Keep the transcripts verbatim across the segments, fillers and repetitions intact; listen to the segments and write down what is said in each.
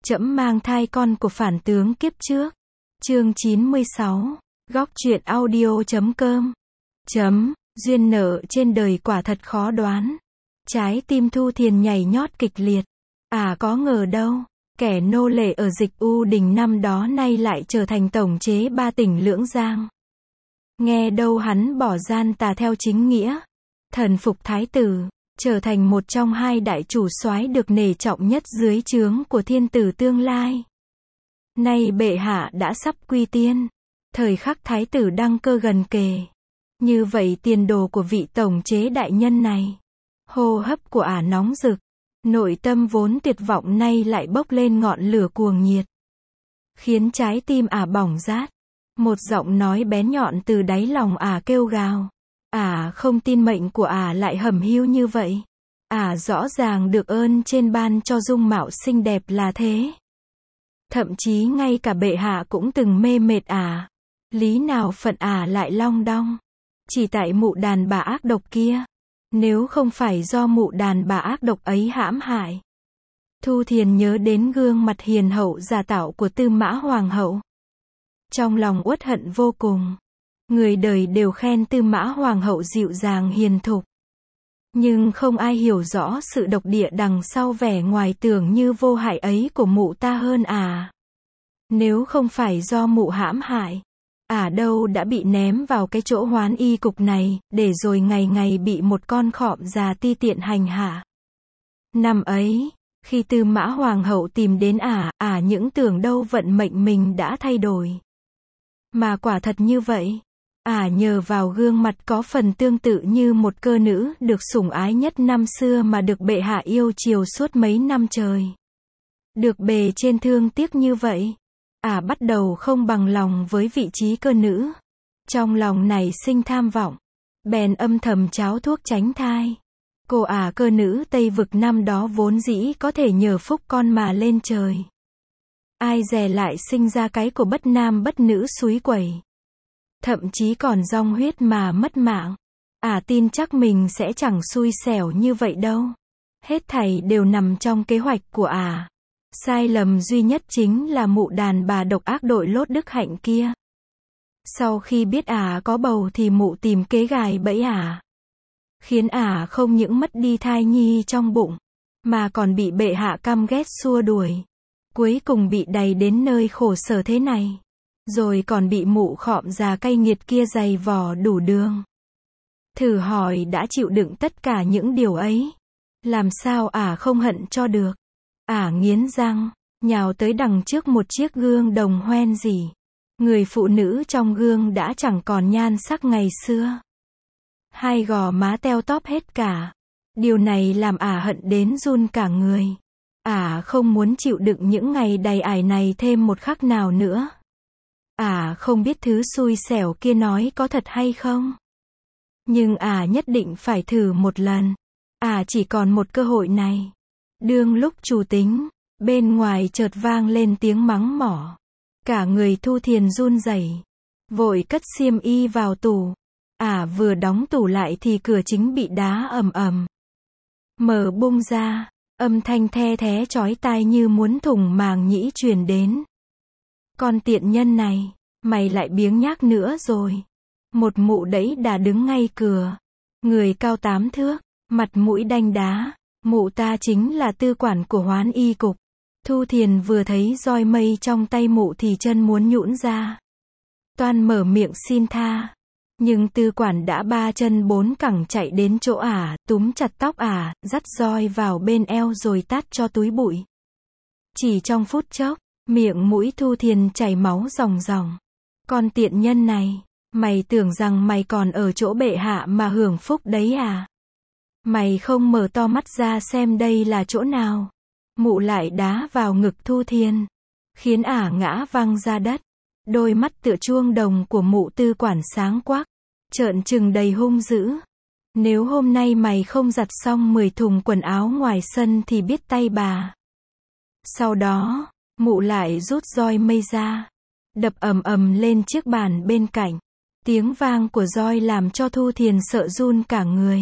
Trẫm mang thai con của phản tướng kiếp trước. Chương chín mươi sáu. Góc truyện audio chấm com. Chấm, duyên nợ trên đời quả thật khó đoán. Trái tim Thu Thiền nhảy nhót kịch liệt. À có ngờ đâu, kẻ nô lệ ở Dịch U Đình năm đó nay lại trở thành tổng chế ba tỉnh Lưỡng Giang. Nghe đâu hắn bỏ gian tà theo chính nghĩa, thần phục thái tử, trở thành một trong hai đại chủ soái được nể trọng nhất dưới trướng của thiên tử tương lai. Nay bệ hạ đã sắp quy tiên, thời khắc thái tử đăng cơ gần kề. Như vậy tiền đồ của vị tổng chế đại nhân này, hô hấp của ả nóng rực, nội tâm vốn tuyệt vọng nay lại bốc lên ngọn lửa cuồng nhiệt, khiến trái tim ả bỏng rát. Một giọng nói bén nhọn từ đáy lòng ả kêu gào. Ả không tin mệnh của ả lại hẩm hiu như vậy. Ả rõ ràng được ơn trên ban cho dung mạo xinh đẹp là thế. Thậm chí ngay cả bệ hạ cũng từng mê mệt ả. Lý nào phận ả lại long đong. Chỉ tại mụ đàn bà ác độc kia. Nếu không phải do mụ đàn bà ác độc ấy hãm hại. Thu Thiền nhớ đến gương mặt hiền hậu giả tạo của Tư Mã Hoàng hậu. Trong lòng uất hận vô cùng. Người đời đều khen Tư Mã Hoàng hậu dịu dàng hiền thục. Nhưng không ai hiểu rõ sự độc địa đằng sau vẻ ngoài tưởng như vô hại ấy của mụ ta hơn à. Nếu không phải do mụ hãm hại, ả đâu đã bị ném vào cái chỗ hoán y cục này, để rồi ngày ngày bị một con khọm già ti tiện hành hạ. Năm ấy, khi Tư Mã Hoàng hậu tìm đến ả, ả những tưởng đâu vận mệnh mình đã thay đổi. Mà quả thật như vậy. Ả nhờ vào gương mặt có phần tương tự như một cơ nữ được sủng ái nhất năm xưa mà được bệ hạ yêu chiều suốt mấy năm trời. Được bề trên thương tiếc như vậy, Ả bắt đầu không bằng lòng với vị trí cơ nữ. Trong lòng nảy sinh tham vọng, bèn âm thầm cháo thuốc tránh thai. Cô Ả cơ nữ Tây Vực năm đó vốn dĩ có thể nhờ phúc con mà lên trời. Ai dè lại sinh ra cái của bất nam bất nữ súy quẩy. Thậm chí còn dong huyết mà mất mạng. Ả tin chắc mình sẽ chẳng xui xẻo như vậy đâu. Hết thảy đều nằm trong kế hoạch của Ả. Sai lầm duy nhất chính là mụ đàn bà độc ác đội lốt đức hạnh kia. Sau khi biết Ả có bầu thì mụ tìm kế gài bẫy Ả. Khiến Ả không những mất đi thai nhi trong bụng, mà còn bị bệ hạ căm ghét xua đuổi. Cuối cùng bị đày đến nơi khổ sở thế này. Rồi còn bị mụ khọm già cay nghiệt kia giày vò đủ đường. Thử hỏi đã chịu đựng tất cả những điều ấy, làm sao ả không hận cho được. Ả nghiến răng, nhào tới đằng trước một chiếc gương đồng hoen rỉ. Người phụ nữ trong gương đã chẳng còn nhan sắc ngày xưa. Hai gò má teo tóp hết cả. Điều này làm ả hận đến run cả người. Ả không muốn chịu đựng những ngày đầy ải này thêm một khắc nào nữa. Ả không biết thứ xui xẻo kia nói có thật hay không. Nhưng ả nhất định phải thử một lần. Ả chỉ còn một cơ hội này. Đương lúc chủ tính, bên ngoài chợt vang lên tiếng mắng mỏ. Cả người Thu Thiền run rẩy, vội cất xiêm y vào tủ. Ả vừa đóng tủ lại thì cửa chính bị đá ầm ầm. Mở bung ra, âm thanh the thé chói tai như muốn thủng màng nhĩ truyền đến. Con tiện nhân này, mày lại biếng nhác nữa rồi. Một mụ đẫy đà đứng ngay cửa. Người cao tám thước, mặt mũi đanh đá. Mụ ta chính là tư quản của hoán y cục. Thu Thiền vừa thấy roi mây trong tay mụ thì chân muốn nhũn ra. Toan mở miệng xin tha. Nhưng tư quản đã ba chân bốn cẳng chạy đến chỗ ả, túm chặt tóc ả, dắt roi vào bên eo rồi tát cho túi bụi. Chỉ trong phút chốc, miệng mũi Thu Thiền chảy máu ròng ròng. Con tiện nhân này, mày tưởng rằng mày còn ở chỗ bệ hạ mà hưởng phúc đấy à? Mày không mở to mắt ra xem đây là chỗ nào. Mụ lại đá vào ngực Thu Thiền, khiến ả ngã văng ra đất. Đôi mắt tựa chuông đồng của mụ tư quản sáng quắc, trợn trừng đầy hung dữ. Nếu hôm nay mày không giặt xong mười thùng quần áo ngoài sân thì biết tay bà. Sau đó, mụ lại rút roi mây ra, đập ầm ầm lên chiếc bàn bên cạnh. Tiếng vang của roi làm cho Thu Thiền sợ run cả người.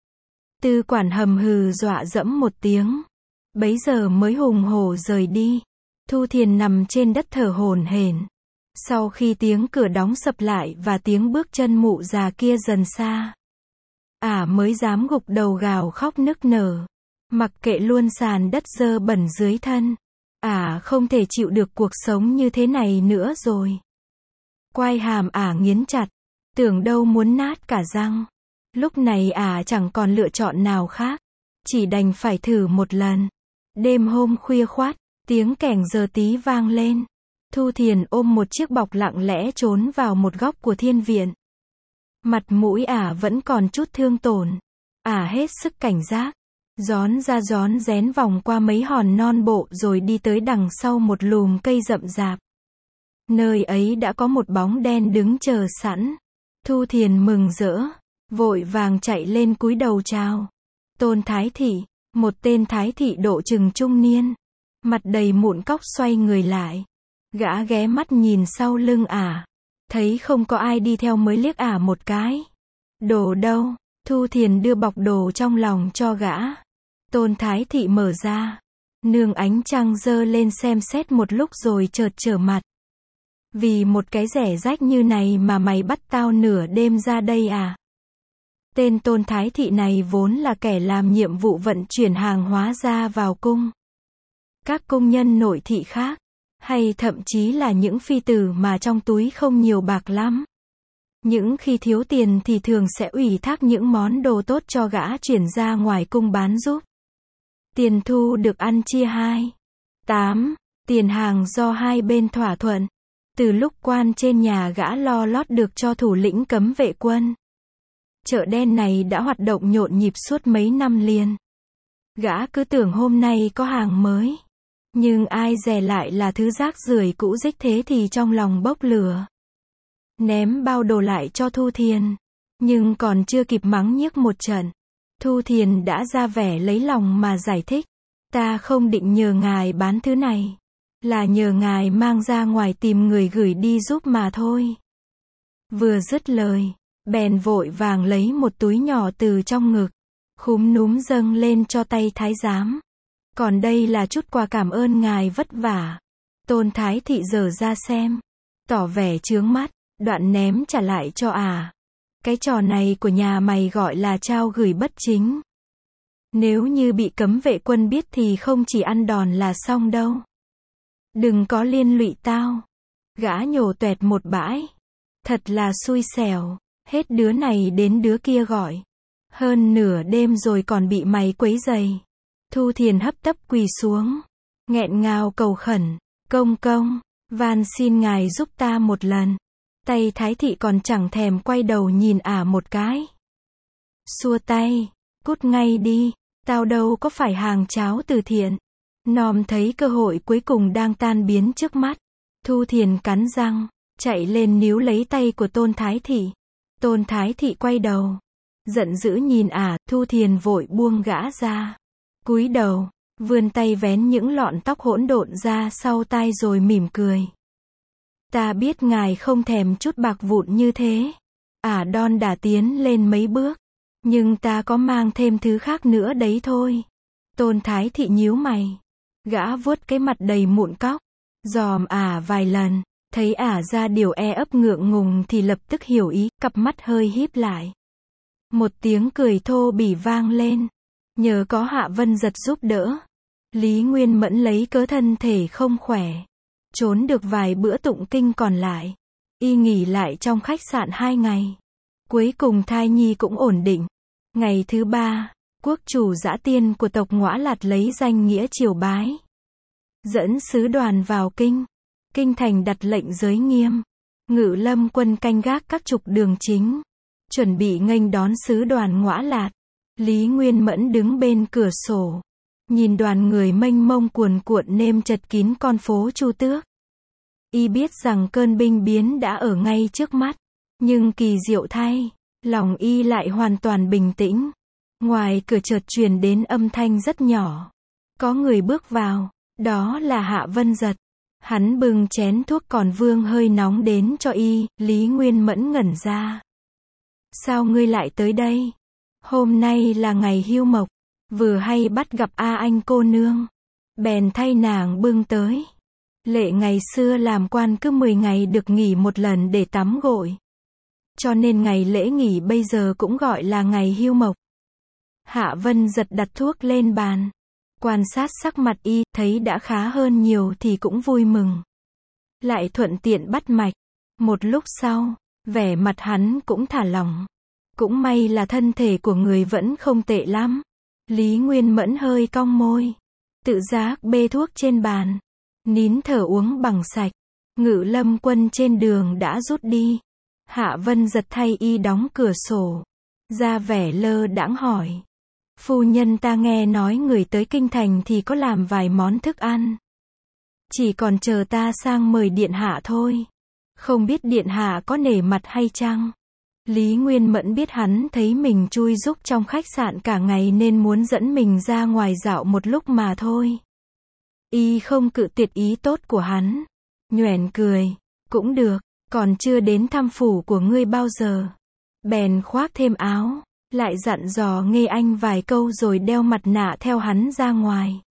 Tư quản hầm hừ dọa dẫm một tiếng, bấy giờ mới hùng hổ rời đi. Thu Thiền nằm trên đất thở hổn hển. Sau khi tiếng cửa đóng sập lại và tiếng bước chân mụ già kia dần xa, ả à mới dám gục đầu gào khóc nức nở. Mặc kệ luôn sàn đất dơ bẩn dưới thân. Ả à không thể chịu được cuộc sống như thế này nữa rồi. Quai hàm ả à nghiến chặt. Tưởng đâu muốn nát cả răng. Lúc này ả à chẳng còn lựa chọn nào khác. Chỉ đành phải thử một lần. Đêm hôm khuya khoắt, tiếng kẻng giờ tí vang lên. Thu Thiền ôm một chiếc bọc lặng lẽ trốn vào một góc của thiên viện. Mặt mũi ả à vẫn còn chút thương tổn. Ả à hết sức cảnh giác. Rón ra rón rén vòng qua mấy hòn non bộ rồi đi tới đằng sau một lùm cây rậm rạp. Nơi ấy đã có một bóng đen đứng chờ sẵn. Thu Thiền mừng rỡ, vội vàng chạy lên cúi đầu chào. Tôn Thái Thị, một tên Thái Thị độ chừng trung niên, mặt đầy mụn cóc xoay người lại. Gã ghé mắt nhìn sau lưng ả, thấy không có ai đi theo mới liếc ả một cái. Đồ đâu? Thu Thiền đưa bọc đồ trong lòng cho gã. Tôn Thái Thị mở ra, nương ánh trăng dơ lên xem xét một lúc rồi chợt trở mặt. Vì một cái rẻ rách như này mà mày bắt tao nửa đêm ra đây à? Tên Tôn Thái Thị này vốn là kẻ làm nhiệm vụ vận chuyển hàng hóa ra vào cung. Các công nhân nội thị khác, hay thậm chí là những phi tử mà trong túi không nhiều bạc lắm. Những khi thiếu tiền thì thường sẽ ủy thác những món đồ tốt cho gã chuyển ra ngoài cung bán giúp. Tiền thu được ăn chia hai. Tám. Tiền hàng do hai bên thỏa thuận. Từ lúc quan trên nhà gã lo lót được cho thủ lĩnh cấm vệ quân. Chợ đen này đã hoạt động nhộn nhịp suốt mấy năm liền. Gã cứ tưởng hôm nay có hàng mới. Nhưng ai dè lại là thứ rác rưởi cũ rích thế thì trong lòng bốc lửa. Ném bao đồ lại cho Thu Thiền. Nhưng còn chưa kịp mắng nhiếc một trận. Thu Thiền đã ra vẻ lấy lòng mà giải thích. Ta không định nhờ ngài bán thứ này. Là nhờ ngài mang ra ngoài tìm người gửi đi giúp mà thôi. Vừa dứt lời, bèn vội vàng lấy một túi nhỏ từ trong ngực. Khúm núm dâng lên cho tay thái giám. Còn đây là chút quà cảm ơn ngài vất vả. Tôn Thái Thị dở ra xem. Tỏ vẻ chướng mắt, đoạn ném trả lại cho ả. À. Cái trò này của nhà mày gọi là trao gửi bất chính. Nếu như bị cấm vệ quân biết thì không chỉ ăn đòn là xong đâu. Đừng có liên lụy tao. Gã nhổ toẹt một bãi. Thật là xui xẻo. Hết đứa này đến đứa kia gọi. Hơn nửa đêm rồi còn bị mày quấy rầy. Thu Thiền hấp tấp quỳ xuống. Nghẹn ngào cầu khẩn. Công công, van xin ngài giúp ta một lần. Tay Thái Thị còn chẳng thèm quay đầu nhìn ả một cái. Xua tay. Cút ngay đi. Tao đâu có phải hàng cháo từ thiện. Nòm thấy cơ hội cuối cùng đang tan biến trước mắt. Thu Thiền cắn răng, chạy lên níu lấy tay của Tôn Thái Thị. Tôn Thái Thị quay đầu, giận dữ nhìn ả, à, Thu Thiền vội buông gã ra. Cúi đầu, vươn tay vén những lọn tóc hỗn độn ra sau tai rồi mỉm cười. Ta biết ngài không thèm chút bạc vụn như thế. Ả à đon đả tiến lên mấy bước. Nhưng ta có mang thêm thứ khác nữa đấy thôi. Tôn Thái Thị nhíu mày. Gã vuốt cái mặt đầy mụn cóc. Dòm ả à vài lần. Thấy ả à ra điều e ấp ngượng ngùng thì lập tức hiểu ý, cặp mắt hơi híp lại. Một tiếng cười thô bỉ vang lên. Nhờ có Hạ Vân Giật giúp đỡ. Lý Nguyên Mẫn lấy cớ thân thể không khỏe. Trốn được vài bữa tụng kinh còn lại. Y nghỉ lại trong khách sạn hai ngày. Cuối cùng thai nhi cũng ổn định. Ngày thứ ba, quốc chủ Dã Tiên của tộc Ngõa Lạt lấy danh nghĩa triều bái. Dẫn sứ đoàn vào kinh. Kinh thành đặt lệnh giới nghiêm. Ngự lâm quân canh gác các trục đường chính. Chuẩn bị nghênh đón sứ đoàn Ngõa Lạt. Lý Nguyên Mẫn đứng bên cửa sổ. Nhìn đoàn người mênh mông cuồn cuộn nêm chật kín con phố Chu Tước. Y biết rằng cơn binh biến đã ở ngay trước mắt. Nhưng kỳ diệu thay, lòng y lại hoàn toàn bình tĩnh. Ngoài cửa chợt truyền đến âm thanh rất nhỏ. Có người bước vào, đó là Hạ Vân Giật. Hắn bưng chén thuốc còn vương hơi nóng đến cho y, Lý Nguyên Mẫn ngẩn ra. Sao ngươi lại tới đây? Hôm nay là ngày hưu mộc, vừa hay bắt gặp A Anh cô nương. Bèn thay nàng bưng tới. Lệ ngày xưa làm quan cứ mười ngày được nghỉ một lần để tắm gội. Cho nên ngày lễ nghỉ bây giờ cũng gọi là ngày hưu mộc. Hạ Vân Giật đặt thuốc lên bàn. Quan sát sắc mặt y, thấy đã khá hơn nhiều thì cũng vui mừng. Lại thuận tiện bắt mạch. Một lúc sau, vẻ mặt hắn cũng thả lỏng. Cũng may là thân thể của người vẫn không tệ lắm. Lý Nguyên Mẫn hơi cong môi. Tự giác bê thuốc trên bàn. Nín thở uống bằng sạch. Ngự Lâm Quân trên đường đã rút đi. Hạ Vân Giật thay y đóng cửa sổ. Ra vẻ lơ đãng hỏi. Phu nhân, ta nghe nói người tới kinh thành thì có làm vài món thức ăn. Chỉ còn chờ ta sang mời điện hạ thôi. Không biết điện hạ có nể mặt hay chăng? Lý Nguyên Mẫn biết hắn thấy mình chui rúc trong khách sạn cả ngày nên muốn dẫn mình ra ngoài dạo một lúc mà thôi. Y không cự tuyệt ý tốt của hắn. Nhoẻn cười. Cũng được, còn chưa đến thăm phủ của ngươi bao giờ. Bèn khoác thêm áo. Lại dặn dò Nghê Anh vài câu rồi đeo mặt nạ theo hắn ra ngoài.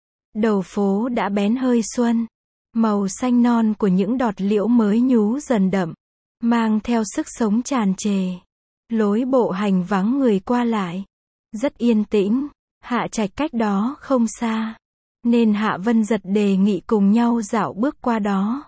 Đầu phố đã bén hơi xuân. Màu xanh non của những đọt liễu mới nhú dần đậm. Mang theo sức sống tràn trề. Lối bộ hành vắng người qua lại. Rất yên tĩnh. Hạ Trạch cách đó không xa. Nên Hạ Vân Giật đề nghị cùng nhau dạo bước qua đó.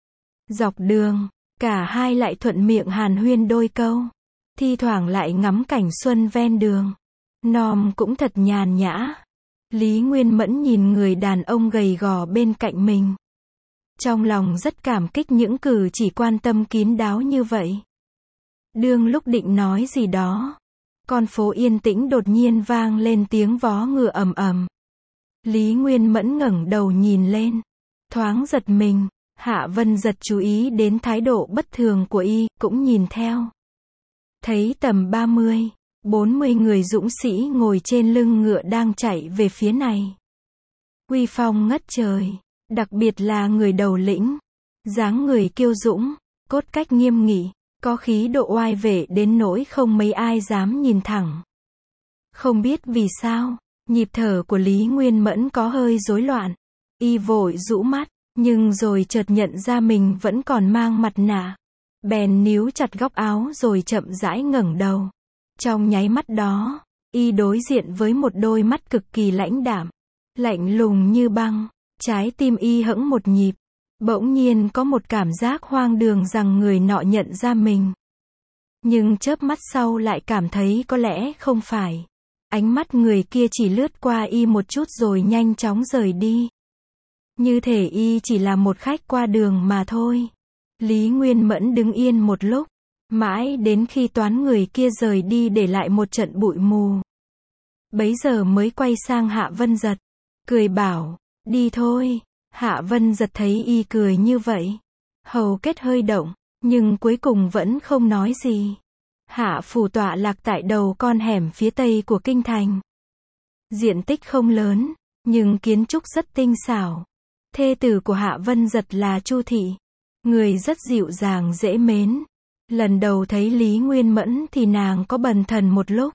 Dọc đường, cả hai lại thuận miệng hàn huyên đôi câu. Thi thoảng lại ngắm cảnh xuân ven đường. Nom cũng thật nhàn nhã. Lý Nguyên Mẫn nhìn người đàn ông gầy gò bên cạnh mình. Trong lòng rất cảm kích những cử chỉ quan tâm kín đáo như vậy. Đương lúc định nói gì đó, con phố yên tĩnh đột nhiên vang lên tiếng vó ngựa ầm ầm. Lý Nguyên Mẫn ngẩng đầu nhìn lên, thoáng giật mình. Hạ Vân Giật chú ý đến thái độ bất thường của y, cũng nhìn theo. Thấy tầm ba mươi, bốn mươi người dũng sĩ ngồi trên lưng ngựa đang chạy về phía này. Uy phong ngất trời, đặc biệt là người đầu lĩnh. Dáng người kiêu dũng, cốt cách nghiêm nghị, có khí độ oai vệ đến nỗi không mấy ai dám nhìn thẳng. Không biết vì sao, nhịp thở của Lý Nguyên Mẫn có hơi rối loạn. Y vội rũ mắt, nhưng rồi chợt nhận ra mình vẫn còn mang mặt nạ. Bèn níu chặt góc áo rồi chậm rãi ngẩng đầu. Trong nháy mắt đó, y đối diện với một đôi mắt cực kỳ lãnh đạm, lạnh lùng như băng. Trái tim y hững một nhịp. Bỗng nhiên có một cảm giác hoang đường rằng người nọ nhận ra mình. Nhưng chớp mắt sau lại cảm thấy có lẽ không phải. Ánh mắt người kia chỉ lướt qua y một chút rồi nhanh chóng rời đi. Như thể y chỉ là một khách qua đường mà thôi. Lý Nguyên Mẫn đứng yên một lúc, mãi đến khi toán người kia rời đi để lại một trận bụi mù. Bấy giờ mới quay sang Hạ Vân Giật, cười bảo, đi thôi. Hạ Vân Giật thấy y cười như vậy, hầu kết hơi động, nhưng cuối cùng vẫn không nói gì. Hạ phủ tọa lạc tại đầu con hẻm phía tây của kinh thành. Diện tích không lớn, nhưng kiến trúc rất tinh xảo. Thê tử của Hạ Vân Giật là Chu Thị, người rất dịu dàng dễ mến. Lần đầu thấy Lý Nguyên Mẫn thì nàng có bần thần một lúc,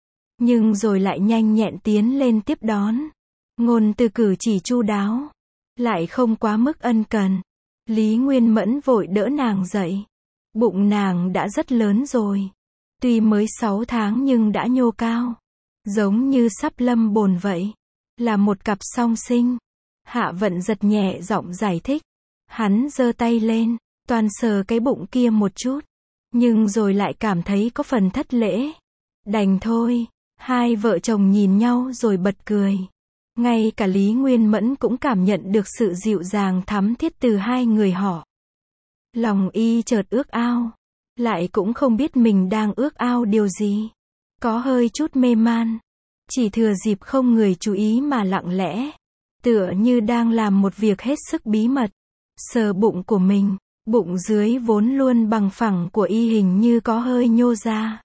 nhưng rồi lại nhanh nhẹn tiến lên tiếp đón. Ngôn từ cử chỉ chu đáo, lại không quá mức ân cần. Lý Nguyên Mẫn vội đỡ nàng dậy. Bụng nàng đã rất lớn rồi. Tuy mới sáu tháng nhưng đã nhô cao. Giống như sắp lâm bồn vậy. Là một cặp song sinh. Hạ Vận Giật nhẹ giọng giải thích. Hắn giơ tay lên, toàn sờ cái bụng kia một chút. Nhưng rồi lại cảm thấy có phần thất lễ. Đành thôi. Hai vợ chồng nhìn nhau rồi bật cười. Ngay cả Lý Nguyên Mẫn cũng cảm nhận được sự dịu dàng thắm thiết từ hai người họ. Lòng y chợt ước ao. Lại cũng không biết mình đang ước ao điều gì. Có hơi chút mê man. Chỉ thừa dịp không người chú ý mà lặng lẽ. Tựa như đang làm một việc hết sức bí mật. Sờ bụng của mình. Bụng dưới vốn luôn bằng phẳng của y hình như có hơi nhô ra.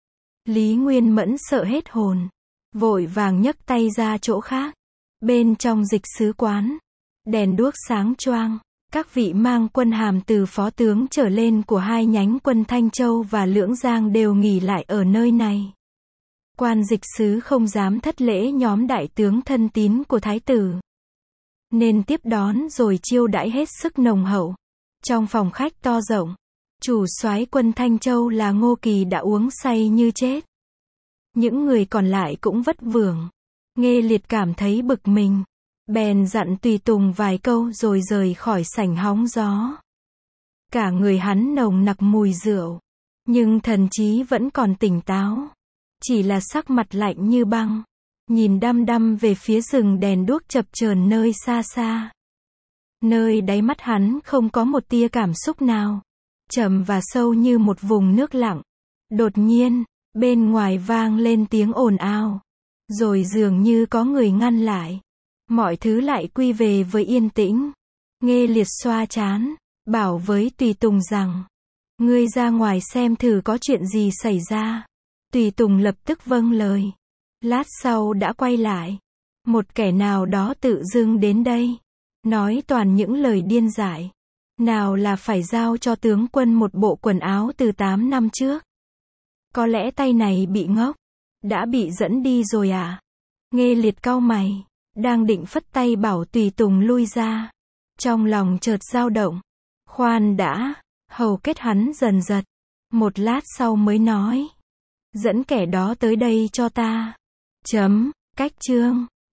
Lý Nguyên Mẫn sợ hết hồn. Vội vàng nhấc tay ra chỗ khác. Bên trong dịch sứ quán, đèn đuốc sáng choang, các vị mang quân hàm từ phó tướng trở lên của hai nhánh quân Thanh Châu và Lưỡng Giang đều nghỉ lại ở nơi này. Quan dịch sứ không dám thất lễ nhóm đại tướng thân tín của thái tử. nên tiếp đón rồi chiêu đãi hết sức nồng hậu. Trong phòng khách to rộng, chủ soái quân Thanh Châu là Ngô Kỳ đã uống say như chết. Những người còn lại cũng vất vưởng. Nghê Liệt cảm thấy bực mình, bèn dặn tùy tùng vài câu rồi rời khỏi sảnh hóng gió. Cả người hắn nồng nặc mùi rượu, nhưng thần trí vẫn còn tỉnh táo. Chỉ là sắc mặt lạnh như băng, nhìn đăm đăm về phía rừng đèn đuốc chập chờn nơi xa xa. Nơi đáy mắt hắn không có một tia cảm xúc nào, trầm và sâu như một vùng nước lặng. Đột nhiên, bên ngoài vang lên tiếng ồn ào, rồi dường như có người ngăn lại. Mọi thứ lại quy về với yên tĩnh. Nghê Liệt xoa trán, bảo với tùy tùng rằng, ngươi ra ngoài xem thử có chuyện gì xảy ra. Tùy tùng lập tức vâng lời. Lát sau đã quay lại. Một kẻ nào đó tự dưng đến đây, nói toàn những lời điên dại. Nào là phải giao cho tướng quân một bộ quần áo từ tám năm trước. Có lẽ tay này bị ngốc, đã bị dẫn đi rồi à? Nghê Liệt cau mày, đang định phất tay bảo tùy tùng lui ra. Trong lòng chợt dao động. Khoan đã, hầu kết hắn dần giật. Một lát sau mới nói, dẫn kẻ đó tới đây cho ta. Chấm, cách chương.